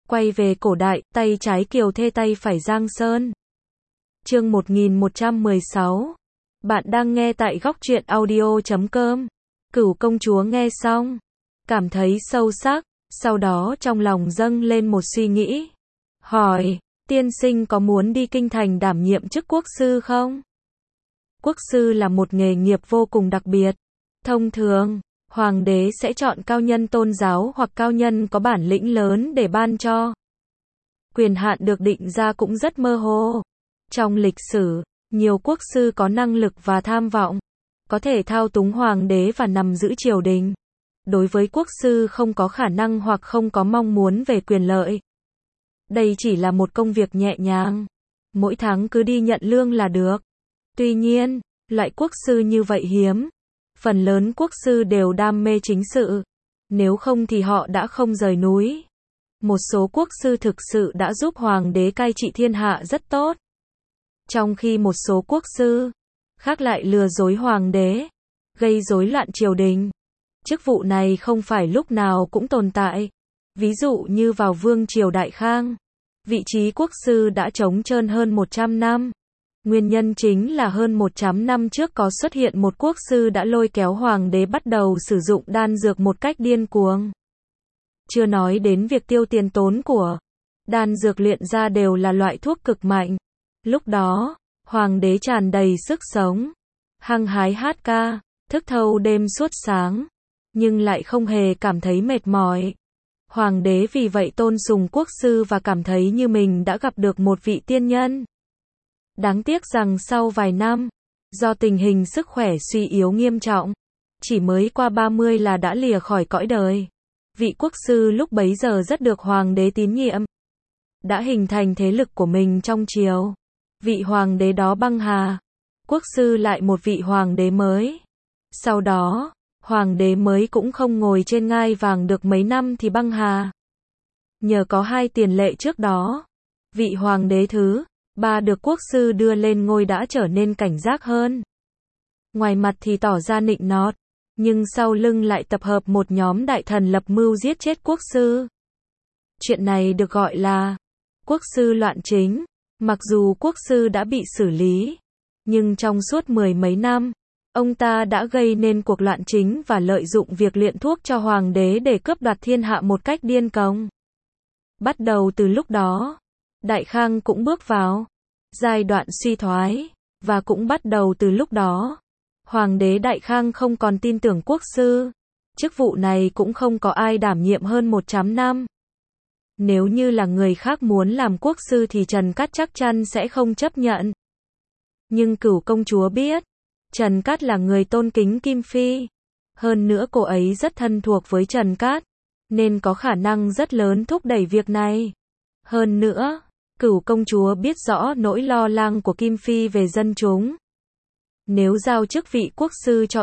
Quay về cổ đại, tay trái Kiều Thê tay phải Giang Sơn. Chương 1116. Bạn đang nghe tại góc truyện audio.com. Cửu công chúa nghe xong, cảm thấy sâu sắc, sau đó trong lòng dâng lên một suy nghĩ. Hỏi, tiên sinh có muốn đi kinh thành đảm nhiệm chức quốc sư không? Quốc sư là một nghề nghiệp vô cùng đặc biệt. Thông thường, hoàng đế sẽ chọn cao nhân tôn giáo hoặc cao nhân có bản lĩnh lớn để ban cho. Quyền hạn được định ra cũng rất mơ hồ. Trong lịch sử, nhiều quốc sư có năng lực và tham vọng, có thể thao túng hoàng đế và nắm giữ triều đình. Đối với quốc sư không có khả năng hoặc không có mong muốn về quyền lợi, đây chỉ là một công việc nhẹ nhàng, mỗi tháng cứ đi nhận lương là được. Tuy nhiên, loại quốc sư như vậy hiếm. Phần lớn quốc sư đều đam mê chính sự, nếu không thì họ đã không rời núi. Một số quốc sư thực sự đã giúp hoàng đế cai trị thiên hạ rất tốt. Trong khi một số quốc sư khác lại lừa dối hoàng đế, gây rối loạn triều đình. Chức vụ này không phải lúc nào cũng tồn tại. Ví dụ như vào vương triều Đại Khang, vị trí quốc sư đã trống trơn hơn 100 năm. Nguyên nhân chính là hơn 100 năm trước có xuất hiện một quốc sư đã lôi kéo hoàng đế bắt đầu sử dụng đan dược một cách điên cuồng. Chưa nói đến việc tiêu tiền tốn của. Đan dược luyện ra đều là loại thuốc cực mạnh. Lúc đó, hoàng đế tràn đầy sức sống, hăng hái hát ca, thức thâu đêm suốt sáng, nhưng lại không hề cảm thấy mệt mỏi. Hoàng đế vì vậy tôn sùng quốc sư và cảm thấy như mình đã gặp được một vị tiên nhân. Đáng tiếc rằng sau vài năm, do tình hình sức khỏe suy yếu nghiêm trọng, chỉ mới qua 30 là đã lìa khỏi cõi đời. Vị quốc sư lúc bấy giờ rất được hoàng đế tín nhiệm, đã hình thành thế lực của mình trong triều. Vị hoàng đế đó băng hà, quốc sư lại một vị hoàng đế mới. Sau đó, hoàng đế mới cũng không ngồi trên ngai vàng được mấy năm thì băng hà. Nhờ có hai tiền lệ trước đó, vị hoàng đế thứ ba được quốc sư đưa lên ngôi đã trở nên cảnh giác hơn. Ngoài mặt thì tỏ ra nịnh nọt, nhưng sau lưng lại tập hợp một nhóm đại thần lập mưu giết chết quốc sư. Chuyện này được gọi là quốc sư loạn chính. Mặc dù quốc sư đã bị xử lý, nhưng trong suốt mười mấy năm, ông ta đã gây nên cuộc loạn chính và lợi dụng việc luyện thuốc cho hoàng đế để cướp đoạt thiên hạ một cách điên cuồng. Bắt đầu từ lúc đó, Đại Khang cũng bước vào giai đoạn suy thoái, và cũng bắt đầu từ lúc đó, hoàng đế Đại Khang không còn tin tưởng quốc sư. Chức vụ này cũng không có ai đảm nhiệm hơn 100 năm. Nếu như là người khác muốn làm quốc sư thì Trần Cát chắc chắn sẽ không chấp nhận. Nhưng Cửu công chúa biết, Trần Cát là người tôn kính Kim Phi. Hơn nữa cô ấy rất thân thuộc với Trần Cát, nên có khả năng rất lớn thúc đẩy việc này. Hơn nữa, Cửu công chúa biết rõ nỗi lo lắng của Kim Phi về dân chúng. Nếu giao chức vị quốc sư cho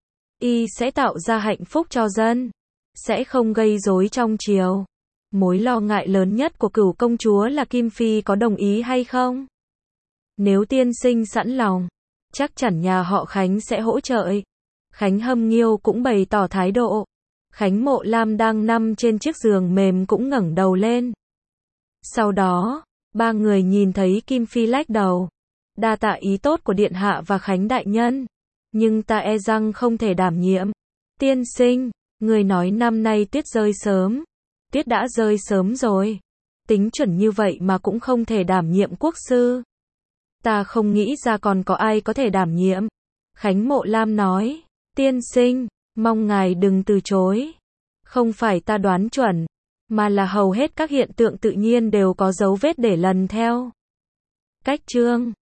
y sẽ tạo ra hạnh phúc cho dân, sẽ không gây rối trong triều. Mối lo ngại lớn nhất của Cửu công chúa là Kim Phi có đồng ý hay không. Nếu tiên sinh sẵn lòng, chắc chắn nhà họ Khánh sẽ hỗ trợ. Khánh Hâm Nghiêu cũng bày tỏ thái độ. Khánh Mộ Lam đang nằm trên chiếc giường mềm cũng ngẩng đầu lên. Sau đó, ba người nhìn thấy Kim Phi lách đầu. Đa tạ ý tốt của điện hạ và Khánh đại nhân, nhưng ta e rằng không thể đảm nhiệm. Tiên sinh, người nói năm nay tuyết rơi sớm. Tuyết đã rơi sớm rồi. Tính chuẩn như vậy mà cũng không thể đảm nhiệm quốc sư. Ta không nghĩ ra còn có ai có thể đảm nhiệm. Khánh Mộ Lam nói, tiên sinh, mong ngài đừng từ chối. Không phải ta đoán chuẩn, mà là hầu hết các hiện tượng tự nhiên đều có dấu vết để lần theo. Cách chương